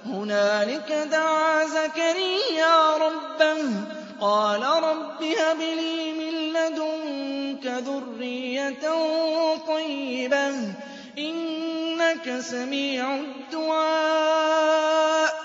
هُنَالِكَ دَعَا زَكَرِيَّا رَبَّهُ قَالَ رَبِّ هَبْ لِي مِن لَّدُنكَ ذُرِّيَّةً طَيِّبَةً ۖ إِنَّكَ سَمِيعُ الدُّعَاءِ